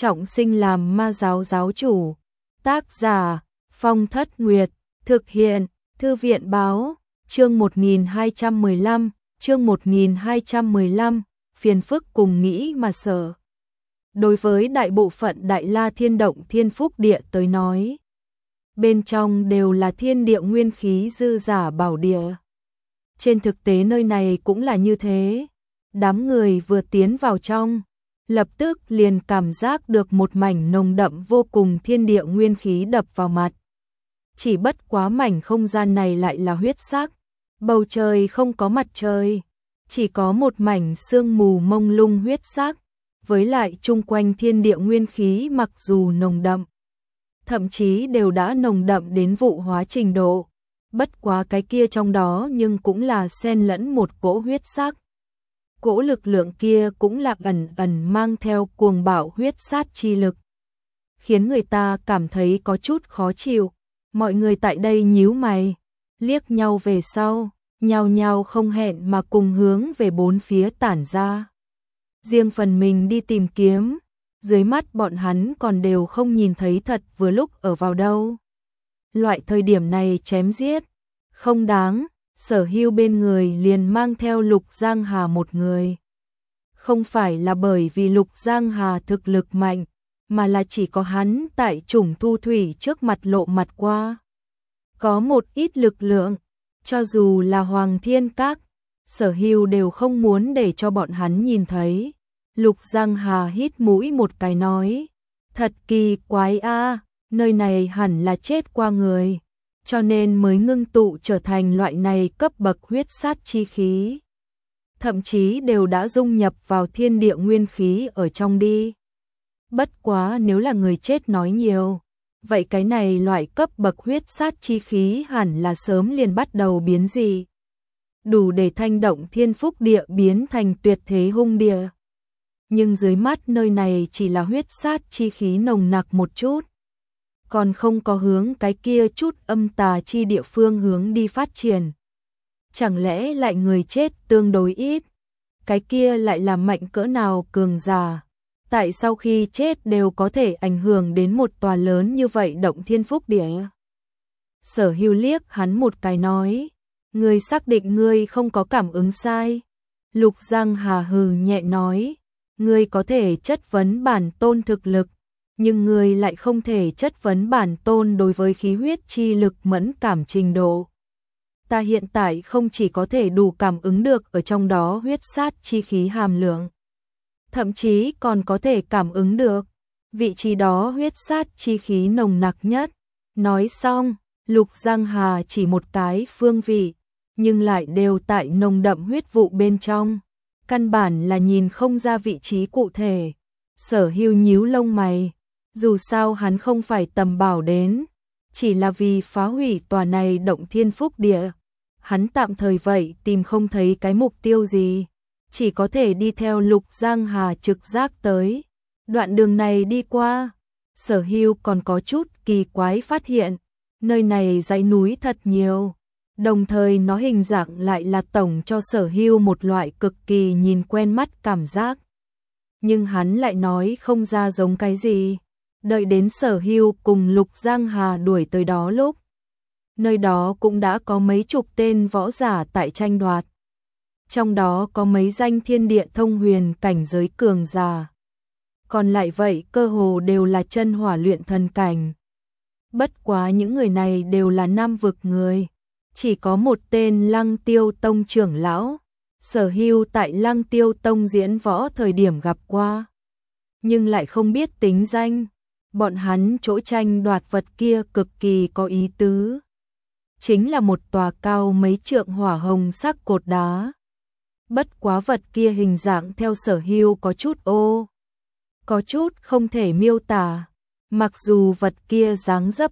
trọng sinh làm ma giáo giáo chủ. Tác giả Phong Thất Nguyệt, thực hiện Thư viện Báo, chương 1215, phiền phức cùng nghĩ mà sợ. Đối với đại bộ phận Đại La Thiên Động Thiên Phúc Địa tới nói, bên trong đều là thiên địa nguyên khí dư giả bảo địa. Trên thực tế nơi này cũng là như thế. Đám người vừa tiến vào trong, lập tức liền cảm giác được một mảnh nồng đậm vô cùng thiên địa nguyên khí đập vào mặt. Chỉ bất quá mảnh không gian này lại là huyết sắc, bầu trời không có mặt trời, chỉ có một mảnh sương mù mông lung huyết sắc, với lại chung quanh thiên địa nguyên khí mặc dù nồng đậm, thậm chí đều đã nồng đậm đến vụ hóa trình độ, bất quá cái kia trong đó nhưng cũng là xen lẫn một cỗ huyết sắc. Cỗ lực lượng kia cũng là ẩn ẩn mang theo cuồng bạo huyết sát chi lực, khiến người ta cảm thấy có chút khó chịu. Mọi người tại đây nhíu mày, liếc nhau về sau, nhao nhao không hẹn mà cùng hướng về bốn phía tản ra. Riêng phần mình đi tìm kiếm, dưới mắt bọn hắn còn đều không nhìn thấy thật vừa lúc ở vào đâu. Loại thời điểm này chém giết, không đáng. Sở Hưu bên người liền mang theo Lục Giang Hà một người. Không phải là bởi vì Lục Giang Hà thực lực mạnh, mà là chỉ có hắn tại Trùng Thu Thủy trước mặt lộ mặt qua. Có một ít lực lượng, cho dù là Hoàng Thiên Các, Sở Hưu đều không muốn để cho bọn hắn nhìn thấy. Lục Giang Hà hít mũi một cái nói, thật kỳ quái a, nơi này hẳn là chết qua người, cho nên mới ngưng tụ trở thành loại này cấp bậc huyết sát chi khí. Thậm chí đều đã dung nhập vào thiên địa nguyên khí ở trong đi. Bất quá nếu là người chết nói nhiều, vậy cái này loại cấp bậc huyết sát chi khí hẳn là sớm liền bắt đầu biến dị, đủ để thanh động thiên phúc địa biến thành tuyệt thế hung địa. Nhưng dưới mắt nơi này chỉ là huyết sát chi khí nồng nặc một chút, còn không có hướng cái kia chút âm tà chi địa phương hướng đi phát triển. Chẳng lẽ lại người chết tương đối ít, cái kia lại là mạnh cỡ nào cường giả, tại sau khi chết đều có thể ảnh hưởng đến một tòa lớn như vậy động thiên phúc địa. Sở Hưu liếc hắn một cái nói, ngươi xác định ngươi không có cảm ứng sai. Lục Giang Hà hừ nhẹ nói, ngươi có thể chất vấn bản tôn thực lực, nhưng ngươi lại không thể chất vấn bản tôn đối với khí huyết chi lực mẫn cảm trình độ. Ta hiện tại không chỉ có thể đủ cảm ứng được ở trong đó huyết sát chi khí hàm lượng, thậm chí còn có thể cảm ứng được vị trí đó huyết sát chi khí nồng nặc nhất. Nói xong, Lục Giang Hà chỉ một cái phương vị, nhưng lại đều tại nồng đậm huyết vụ bên trong, căn bản là nhìn không ra vị trí cụ thể. Sở Hưu nhíu lông mày, dù sao hắn không phải tầm bảo đến, chỉ là vì phá hủy tòa này động thiên phúc địa. Hắn tạm thời vậy tìm không thấy cái mục tiêu gì, chỉ có thể đi theo Lục Giang Hà trực giác tới. Đoạn đường này đi qua, Sở Hưu còn có chút kỳ quái phát hiện, nơi này dãy núi thật nhiều, đồng thời nó hình dạng lại là tổng cho Sở Hưu một loại cực kỳ nhìn quen mắt cảm giác. Nhưng hắn lại nói không ra giống cái gì. Đợi đến Sở Hưu cùng Lục Giang Hà đuổi tới đó lúc, nơi đó cũng đã có mấy chục tên võ giả tại tranh đoạt. Trong đó có mấy danh thiên địa thông huyền cảnh giới cường giả. Còn lại vậy cơ hồ đều là chân hỏa luyện thần cảnh. Bất quá những người này đều là Nam vực người. Chỉ có một tên Lăng Tiêu Tông trưởng lão, Sở Hưu tại Lăng Tiêu Tông diễn võ thời điểm gặp qua, nhưng lại không biết tính danh. Bọn hắn chỗ tranh đoạt vật kia cực kỳ có ý tứ, chính là một tòa cao mấy trượng hỏa hồng sắc cột đá. Bất quá vật kia hình dạng theo Sở Hưu có chút có chút không thể miêu tả. Mặc dù vật kia dáng dấp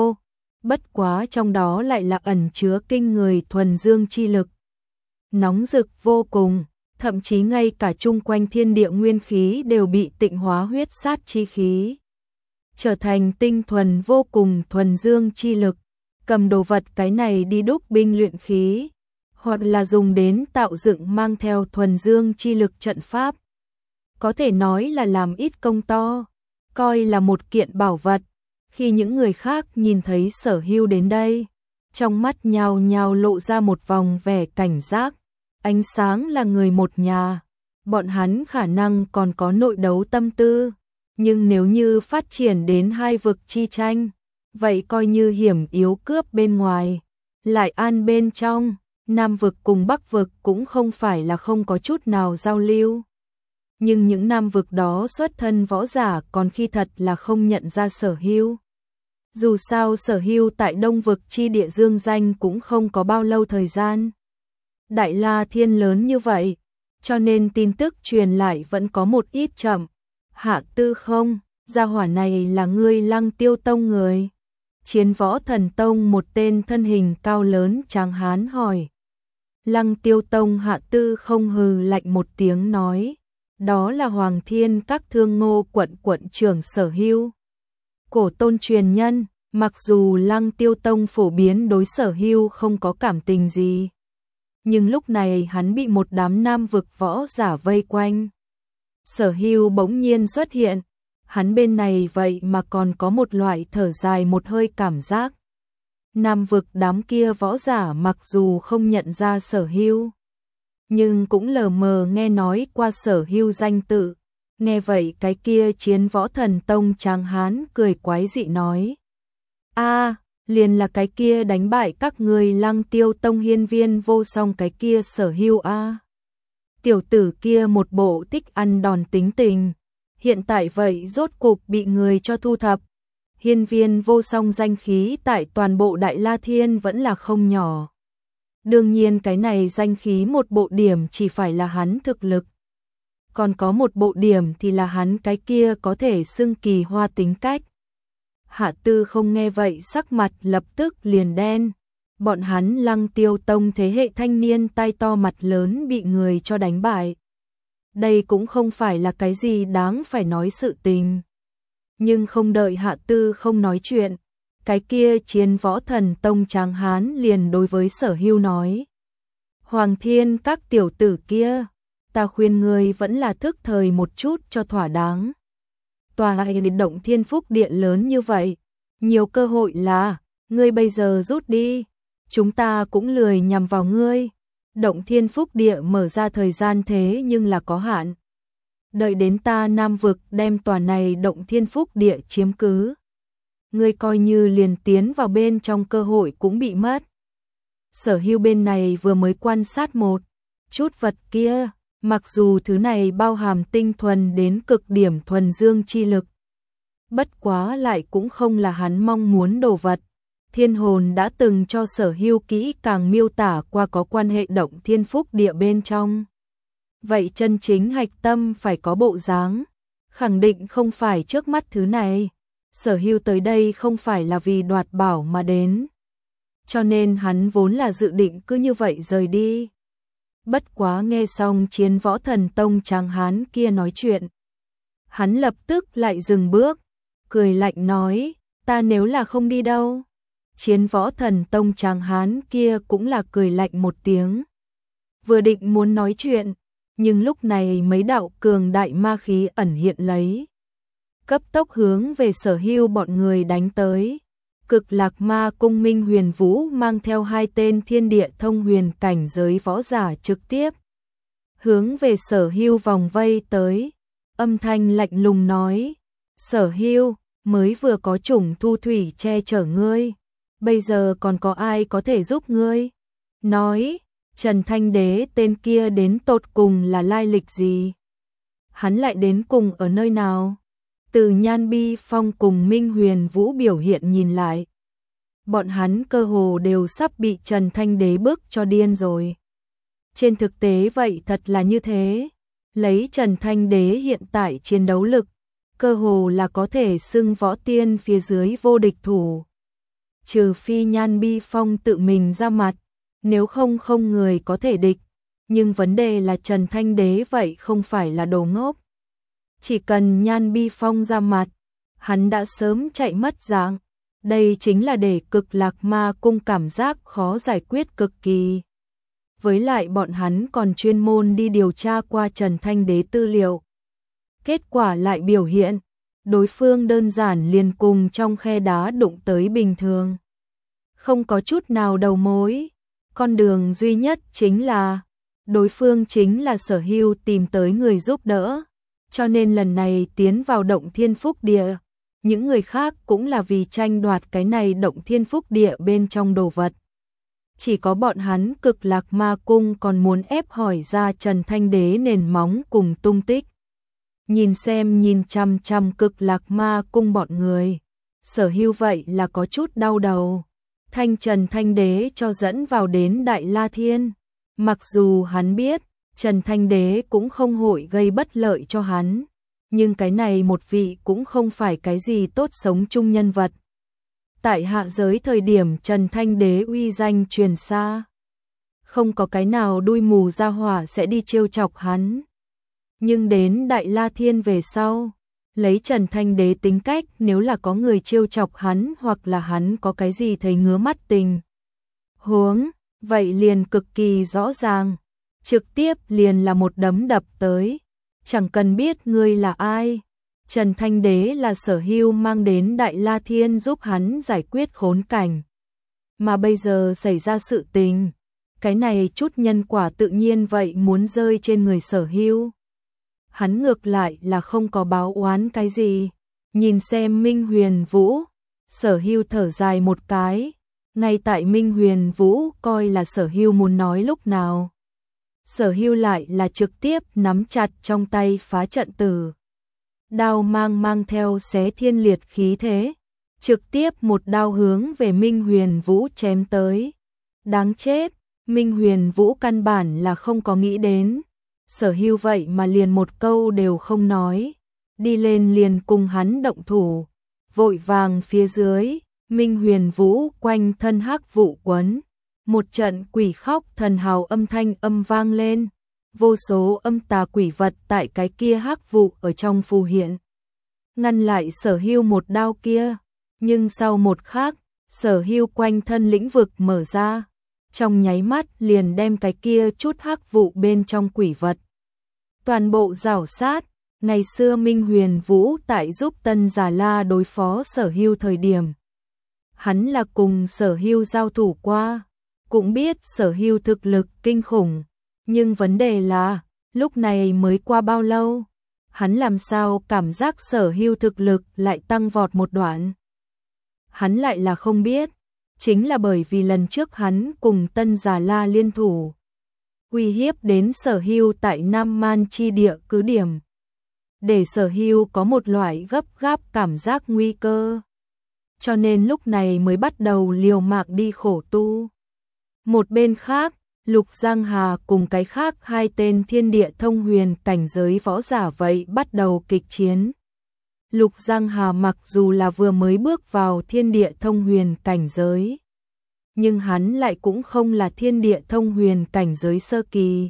bất quá trong đó lại là ẩn chứa kinh người thuần dương chi lực, nóng rực vô cùng, thậm chí ngay cả chung quanh thiên địa nguyên khí đều bị tịnh hóa huyết sát chi khí, trở thành tinh thuần vô cùng thuần dương chi lực. Cầm đồ vật cái này đi đúc binh luyện khí, hoặc là dùng đến tạo dựng mang theo thuần dương chi lực trận pháp, có thể nói là làm ít công to. coi là một kiện bảo vật. Khi những người khác nhìn thấy Sở Hưu đến đây, trong mắt nhao nhao lộ ra một vòng vẻ cảnh giác. Ánh sáng là người một nhà, bọn hắn khả năng còn có nội đấu tâm tư, nhưng nếu như phát triển đến hai vực chi tranh, vậy coi như hiểm yếu cướp bên ngoài, lại an bên trong. Nam vực cùng Bắc vực cũng không phải là không có chút nào giao lưu. Nhưng những Nam vực đó xuất thân võ giả còn khi thật là không nhận ra Sở Hưu. Dù sao Sở Hưu tại Đông vực chi địa dương danh cũng không có bao lâu thời gian. Đại La Thiên lớn như vậy, cho nên tin tức truyền lại vẫn có một ít chậm. Hạ Tư Không, gia hỏa này là ngươi Lăng Tiêu Tông người. Chiến Võ Thần Tông một tên thân hình cao lớn tráng hán hỏi. Lăng Tiêu Tông Hạ Tư Không hừ lạnh một tiếng nói, đó là Hoàng Thiên Các Thương Ngô quận trưởng Sở Hưu. Cổ tôn truyền nhân, mặc dù Lăng Tiêu Tông phổ biến đối Sở Hưu không có cảm tình gì, nhưng lúc này hắn bị một đám Nam vực võ giả vây quanh. Sở Hưu bỗng nhiên xuất hiện, hắn bên này vậy mà còn có một loại thở dài một hơi cảm giác. Nam vực đám kia võ giả mặc dù không nhận ra Sở Hưu, nhưng cũng lờ mờ nghe nói qua Sở Hưu danh tự. Nghe vậy cái kia Chiến Võ Thần Tông tráng hán cười quái dị nói. Liền là cái kia đánh bại các người Lăng Tiêu Tông hiên viên vô song cái kia Sở Hưu Tiểu tử kia một bộ thích ăn đòn tính tình, hiện tại vậy rốt cục bị người cho thu thập. Hiên viên vô song danh khí tại toàn bộ Đại La Thiên vẫn là không nhỏ. Đương nhiên cái này danh khí một bộ điểm chỉ phải là hắn thực lực. Còn có một bộ điểm thì là hắn cái kia có thể xưng kỳ hoa tính cách. Hạ Tư Không nghe vậy sắc mặt lập tức liền đen. Bọn hắn Lăng Tiêu Tông thế hệ thanh niên tay to mặt lớn bị người cho đánh bại. Đây cũng không phải là cái gì đáng phải nói sự tình. Nhưng không đợi Hạ Tư Không nói chuyện, cái kia Chiến Võ Thần Tông tráng hán liền đối với Sở Hưu nói. Hoàng Thiên Các tiểu tử kia, ta khuyên ngươi vẫn là thức thời một chút cho thỏa đáng. Tòa Động Thiên Phúc Điện lớn như vậy, nhiều cơ hội là, ngươi bây giờ rút đi, chúng ta cũng lười nhằm vào ngươi. Động Thiên Phúc Địa mở ra thời gian thế nhưng là có hạn. Đợi đến ta Nam vực đem tòa này Động Thiên Phúc Địa chiếm cứ, ngươi coi như liền tiến vào bên trong cơ hội cũng bị mất. Sở Hưu bên này vừa mới quan sát một chút vật kia, mặc dù thứ này bao hàm tinh thuần đến cực điểm thuần dương chi lực, bất quá lại cũng không là hắn mong muốn đồ vật. Thiên hồn đã từng cho Sở Hưu kỹ càng miêu tả qua có quan hệ Động Thiên Phúc Địa bên trong. Vậy chân chính hạch tâm phải có bộ dáng, khẳng định không phải trước mắt thứ này. Sở Hưu tới đây không phải là vì đoạt bảo mà đến, cho nên hắn vốn là dự định cứ như vậy rời đi. Bất quá nghe xong Chiến Võ Thần Tông tráng hán kia nói chuyện, hắn lập tức lại dừng bước, cười lạnh nói, ta nếu là không đi đâu. Chiến Võ Thần Tông tráng hán kia cũng là cười lạnh một tiếng, vừa định muốn nói chuyện, nhưng lúc này mấy đạo cường đại ma khí ẩn hiện lấy, cấp tốc hướng về Sở Hưu bọn người đánh tới. Cực Lạc Ma Cung Minh Huyền Vũ mang theo hai tên thiên địa thông huyền cảnh giới võ giả trực tiếp hướng về Sở Hưu vòng vây tới, âm thanh lạnh lùng nói, Sở Hưu, mới vừa có chủng thu thủy che chở ngươi, bây giờ còn có ai có thể giúp ngươi? Nói, Trần Thanh Đế tên kia đến tột cùng là lai lịch gì? Hắn lại đến cùng ở nơi nào? Từ Nhan Bi Phong cùng Minh Huyền Vũ biểu hiện nhìn lại, bọn hắn cơ hồ đều sắp bị Trần Thanh Đế bức cho điên rồi. Trên thực tế vậy thật là như thế, lấy Trần Thanh Đế hiện tại chiến đấu lực, cơ hồ là có thể xưng võ tiên phía dưới vô địch thủ. Trừ phi Nhan Bi Phong tự mình ra mặt, nếu không không người có thể địch. Nhưng vấn đề là Trần Thanh Đế vậy không phải là đồ ngốc. Chỉ cần Nhan Bi Phong ra mặt, hắn đã sớm chạy mất dạng. Đây chính là để Cực Lạc Ma Cung cảm giác khó giải quyết cực kỳ. Với lại bọn hắn còn chuyên môn đi điều tra qua Trần Thanh Đế tư liệu. Kết quả lại biểu hiện, đối phương đơn giản liền cùng trong khe đá đụng tới bình thường. Không có chút nào đầu mối, con đường duy nhất chính là đối phương chính là Sở Hưu tìm tới người giúp đỡ, cho nên lần này tiến vào động Thiên Phúc Địa, những người khác cũng là vì tranh đoạt cái này động Thiên Phúc Địa bên trong đồ vật. Chỉ có bọn hắn Cực Lạc Ma Cung còn muốn ép hỏi ra Trần Thanh Đế nền móng cùng tung tích. Nhìn chăm chăm Cực Lạc Ma Cung bọn người, Sở Hưu vậy là có chút đau đầu. Trần Thanh Đế cho dẫn vào đến Đại La Thiên, mặc dù hắn biết Trần Thanh Đế cũng không hội gây bất lợi cho hắn, nhưng cái này một vị cũng không phải cái gì tốt sống chung nhân vật. Tại hạ giới thời điểm Trần Thanh Đế uy danh truyền xa, không có cái nào đuôi mù ra hỏa sẽ đi trêu chọc hắn. Nhưng đến Đại La Thiên về sau, lấy Trần Thanh Đế tính cách, nếu là có người trêu chọc hắn hoặc là hắn có cái gì thấy ngứa mắt tình huống, vậy liền cực kỳ rõ ràng, trực tiếp liền là một đấm đập tới, chẳng cần biết ngươi là ai. Trần Thanh Đế là Sở Hưu mang đến Đại La Thiên giúp hắn giải quyết khốn cảnh. Mà bây giờ xảy ra sự tình, cái này chút nhân quả tự nhiên vậy muốn rơi trên người Sở Hưu. Hắn ngược lại là không có báo oán cái gì. Nhìn xem Minh Huyền Vũ, Sở Hưu thở dài một cái, ngay tại Minh Huyền Vũ coi là Sở Hưu muốn nói lúc nào. Sở Hưu lại là trực tiếp nắm chặt trong tay phá trận tử. Đao mang theo xé thiên liệt khí thế, trực tiếp một đao hướng về Minh Huyền Vũ chém tới. Đáng chết, Minh Huyền Vũ căn bản là không có nghĩ đến. Sở Hưu vậy mà liền một câu đều không nói, đi lên liền cùng hắn động thủ. Vội vàng phía dưới, Minh Huyền Vũ quanh thân hắc vụ quấn, một trận quỷ khóc thần hào âm thanh âm vang lên, vô số âm tà quỷ vật tại cái kia hắc vụ ở trong phù hiện, ngăn lại Sở Hưu một đao kia. Nhưng sau một khắc, Sở Hưu quanh thân lĩnh vực mở ra, trong nháy mắt liền đem cái kia chút hắc vụ bên trong quỷ vật toàn bộ rảo sát. Ngày xưa Minh Huyền Vũ tại giúp Tân Già La đối phó Sở Hưu thời điểm, hắn là cùng Sở Hưu giao thủ qua, cũng biết Sở Hưu thực lực kinh khủng, nhưng vấn đề là, lúc này mới qua bao lâu, hắn làm sao cảm giác Sở Hưu thực lực lại tăng vọt một đoạn. Hắn lại là không biết, chính là bởi vì lần trước hắn cùng Tân Già La liên thủ, uy hiếp đến Sở Hưu tại Nam Man chi địa cứ điểm, để Sở Hưu có một loại gấp gáp cảm giác nguy cơ, cho nên lúc này mới bắt đầu liều mạng đi khổ tu. Một bên khác, Lục Giang Hà cùng cái khác hai tên thiên địa thông huyền cảnh giới võ giả vậy bắt đầu kịch chiến. Lục Giang Hà mặc dù là vừa mới bước vào thiên địa thông huyền cảnh giới, nhưng hắn lại cũng không là thiên địa thông huyền cảnh giới sơ kỳ.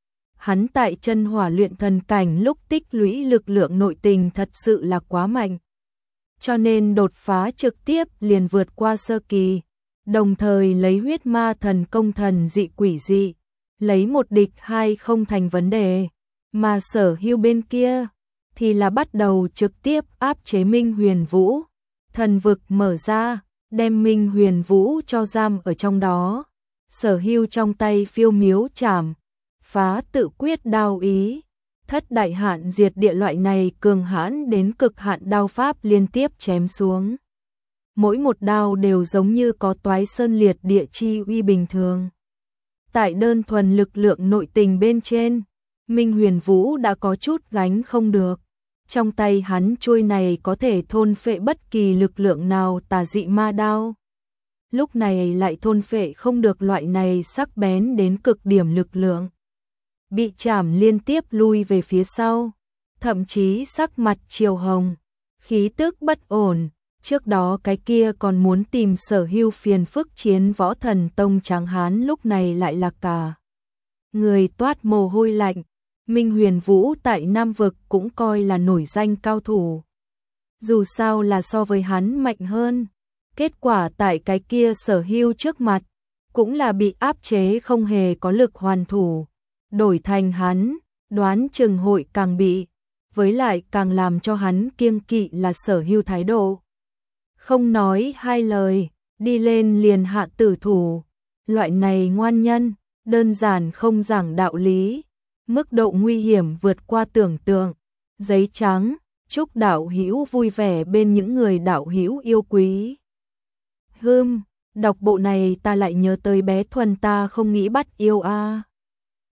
Hắn tại chân hỏa luyện thần cảnh lúc tích lũy lực lượng nội tình thật sự là quá mạnh, cho nên đột phá trực tiếp liền vượt qua sơ kỳ, đồng thời lấy huyết ma thần công thần dị quỷ dị, lấy một địch hai không thành vấn đề. Mà Sở Hưu bên kia thì là bắt đầu trực tiếp áp chế Minh Huyền Vũ, thần vực mở ra, đem Minh Huyền Vũ cho giam ở trong đó. Sở Hưu trong tay phiêu miếu chảm phá tự quyết đao ý, thất đại hạn diệt địa loại này cường hãn đến cực hạn đao pháp liên tiếp chém xuống. Mỗi một đao đều giống như có toái sơn liệt địa chi uy bình thường. Tại đơn thuần lực lượng nội tình bên trên, Minh Huyền Vũ đã có chút gánh không được. Trong tay hắn chuôi này có thể thôn phệ bất kỳ lực lượng nào tà dị ma đao, lúc này lại thôn phệ không được loại này sắc bén đến cực điểm lực lượng. Bị chảm liên tiếp lui về phía sau, thậm chí sắc mặt chiều hồng, khí tức bất ổn. Trước đó cái kia còn muốn tìm Sở Hưu phiền phức chiến Võ Thần Tông tráng hán lúc này lại là cả người toát mồ hôi lạnh. Minh Huyền Vũ tại Nam Vực cũng coi là nổi danh cao thủ, dù sao là so với hắn mạnh hơn. Kết quả tại cái kia Sở Hưu trước mặt, cũng là bị áp chế không hề có lực hoàn thủ. Đổi thành hắn, đoán chừng hội càng bị với lại càng làm cho hắn kiêng kỵ là Sở Hưu thái độ. Không nói hai lời, đi lên liền hạ tử thủ. Loại này ngoan nhân, đơn giản không giảng đạo lý, mức độ nguy hiểm vượt qua tưởng tượng. Giấy trắng, chúc đạo hữu vui vẻ bên những người đạo hữu yêu quý. Đọc bộ này ta lại nhớ tới bé Thuần ta không nghĩ bắt yêu a.